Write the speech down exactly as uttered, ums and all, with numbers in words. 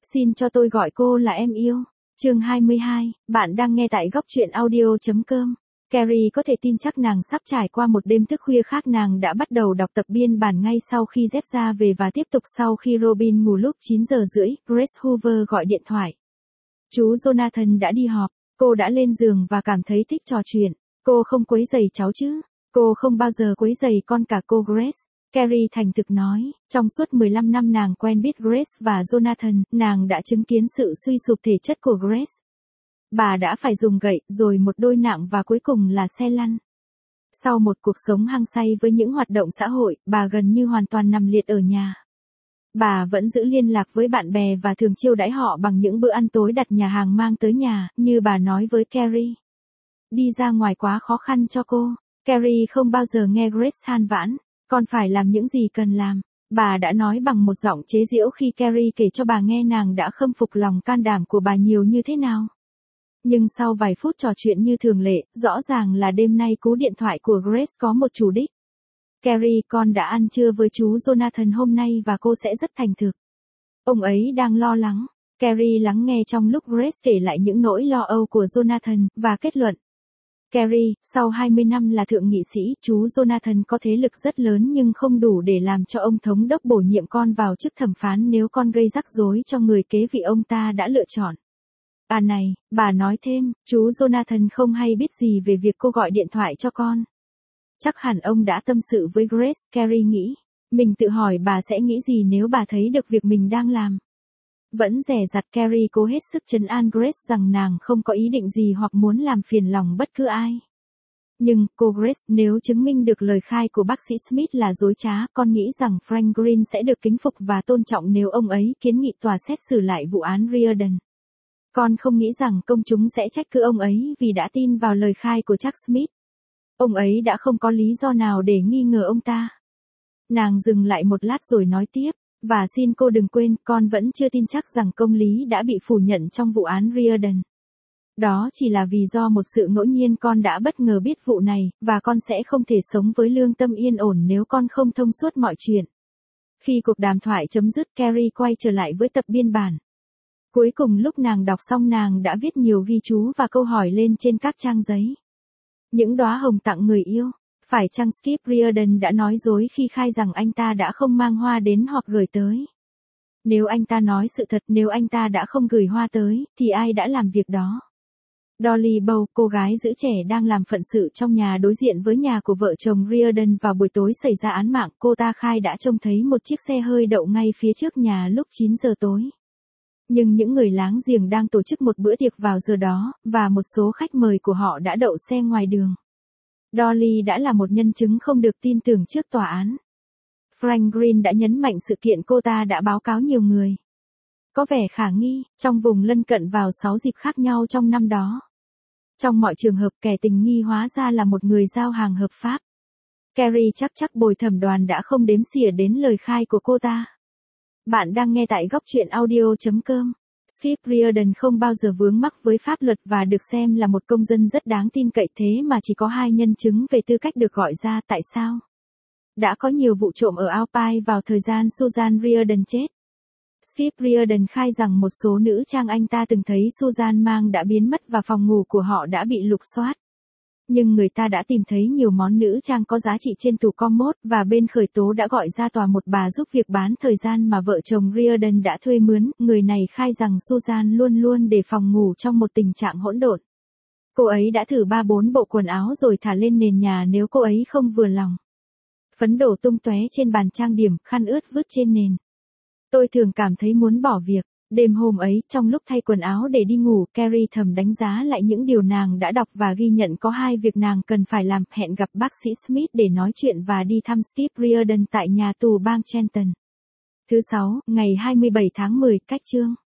Xin cho tôi gọi cô là em yêu. Chương hai mươi hai, bạn đang nghe tại góc truyện audio.com. Carrie có thể tin chắc nàng sắp trải qua một đêm thức khuya khác. Nàng đã bắt đầu đọc tập biên bản ngay sau khi Jeff ra về và tiếp tục sau khi Robin ngủ. Lúc chín giờ rưỡi, Grace Hoover gọi điện thoại. Chú Jonathan đã đi họp, cô đã lên giường và cảm thấy thích trò chuyện. Cô không quấy rầy cháu chứ? Cô không bao giờ quấy rầy con cả cô Grace. Carrie thành thực nói, trong suốt mười lăm năm nàng quen biết Grace và Jonathan, nàng đã chứng kiến sự suy sụp thể chất của Grace. Bà đã phải dùng gậy, rồi một đôi nạng và cuối cùng là xe lăn. Sau một cuộc sống hăng say với những hoạt động xã hội, bà gần như hoàn toàn nằm liệt ở nhà. Bà vẫn giữ liên lạc với bạn bè và thường chiêu đãi họ bằng những bữa ăn tối đặt nhà hàng mang tới nhà, như bà nói với Carrie. Đi ra ngoài quá khó khăn cho cô. Carrie không bao giờ nghe Grace than vãn. Con phải làm những gì cần làm. Bà đã nói bằng một giọng chế giễu khi Carrie kể cho bà nghe nàng đã khâm phục lòng can đảm của bà nhiều như thế nào. Nhưng sau vài phút trò chuyện như thường lệ, rõ ràng là đêm nay cú điện thoại của Grace có một chủ đích. Carrie, con đã ăn trưa với chú Jonathan hôm nay và cô sẽ rất thành thực. Ông ấy đang lo lắng. Carrie lắng nghe trong lúc Grace kể lại những nỗi lo âu của Jonathan, và kết luận. Carrie, sau hai mươi năm là thượng nghị sĩ, chú Jonathan có thế lực rất lớn nhưng không đủ để làm cho ông thống đốc bổ nhiệm con vào chức thẩm phán nếu con gây rắc rối cho người kế vị ông ta đã lựa chọn. À này, bà nói thêm, chú Jonathan không hay biết gì về việc cô gọi điện thoại cho con. Chắc hẳn ông đã tâm sự với Grace, Carrie nghĩ. Mình tự hỏi bà sẽ nghĩ gì nếu bà thấy được việc mình đang làm. Vẫn dè dặt, Carrie cố hết sức trấn an Grace rằng nàng không có ý định gì hoặc muốn làm phiền lòng bất cứ ai. Nhưng, cô Grace, nếu chứng minh được lời khai của bác sĩ Smith là dối trá, con nghĩ rằng Frank Green sẽ được kính phục và tôn trọng nếu ông ấy kiến nghị tòa xét xử lại vụ án Riordan. Con không nghĩ rằng công chúng sẽ trách cứ ông ấy vì đã tin vào lời khai của Chuck Smith. Ông ấy đã không có lý do nào để nghi ngờ ông ta. Nàng dừng lại một lát rồi nói tiếp. Và xin cô đừng quên, con vẫn chưa tin chắc rằng công lý đã bị phủ nhận trong vụ án Riordan. Đó chỉ là vì do một sự ngẫu nhiên con đã bất ngờ biết vụ này, và con sẽ không thể sống với lương tâm yên ổn nếu con không thông suốt mọi chuyện. Khi cuộc đàm thoại chấm dứt, Carrie quay trở lại với tập biên bản. Cuối cùng lúc nàng đọc xong nàng đã viết nhiều ghi chú và câu hỏi lên trên các trang giấy. Những đóa hồng tặng người yêu. Phải chăng Skip Riordan đã nói dối khi khai rằng anh ta đã không mang hoa đến hoặc gửi tới? Nếu anh ta nói sự thật, nếu anh ta đã không gửi hoa tới, thì ai đã làm việc đó? Dolly Bow, cô gái giữ trẻ đang làm phận sự trong nhà đối diện với nhà của vợ chồng Riordan vào buổi tối xảy ra án mạng, cô ta khai đã trông thấy một chiếc xe hơi đậu ngay phía trước nhà lúc chín giờ tối. Nhưng những người láng giềng đang tổ chức một bữa tiệc vào giờ đó, và một số khách mời của họ đã đậu xe ngoài đường. Dolly đã là một nhân chứng không được tin tưởng trước tòa án. Frank Green đã nhấn mạnh sự kiện cô ta đã báo cáo nhiều người. Có vẻ khả nghi, trong vùng lân cận vào sáu dịp khác nhau trong năm đó. Trong mọi trường hợp, kẻ tình nghi hóa ra là một người giao hàng hợp pháp. Carrie chắc chắc bồi thẩm đoàn đã không đếm xỉa đến lời khai của cô ta. Bạn đang nghe tại góc truyện audio.com. Skip Riordan không bao giờ vướng mắc với pháp luật và được xem là một công dân rất đáng tin cậy, thế mà chỉ có hai nhân chứng về tư cách được gọi ra. Tại sao? Đã có nhiều vụ trộm ở Alpine vào thời gian Susan Riordan chết. Skip Riordan khai rằng một số nữ trang anh ta từng thấy Susan mang đã biến mất và phòng ngủ của họ đã bị lục soát. Nhưng người ta đã tìm thấy nhiều món nữ trang có giá trị trên tủ commode, và bên khởi tố đã gọi ra tòa một bà giúp việc bán thời gian mà vợ chồng Riordan đã thuê mướn. Người này khai rằng Susan luôn luôn để phòng ngủ trong một tình trạng hỗn độn. Cô ấy đã thử ba bốn bộ quần áo rồi thả lên nền nhà nếu cô ấy không vừa lòng. Phấn đổ tung tóe trên bàn trang điểm, khăn ướt vứt trên nền. Tôi thường cảm thấy muốn bỏ việc. Đêm hôm ấy, trong lúc thay quần áo để đi ngủ, Carrie thầm đánh giá lại những điều nàng đã đọc và ghi nhận có hai việc nàng cần phải làm: hẹn gặp bác sĩ Smith để nói chuyện và đi thăm Skip Riordan tại nhà tù bang Trenton. Thứ sáu, ngày hai mươi bảy tháng mười, cách chương.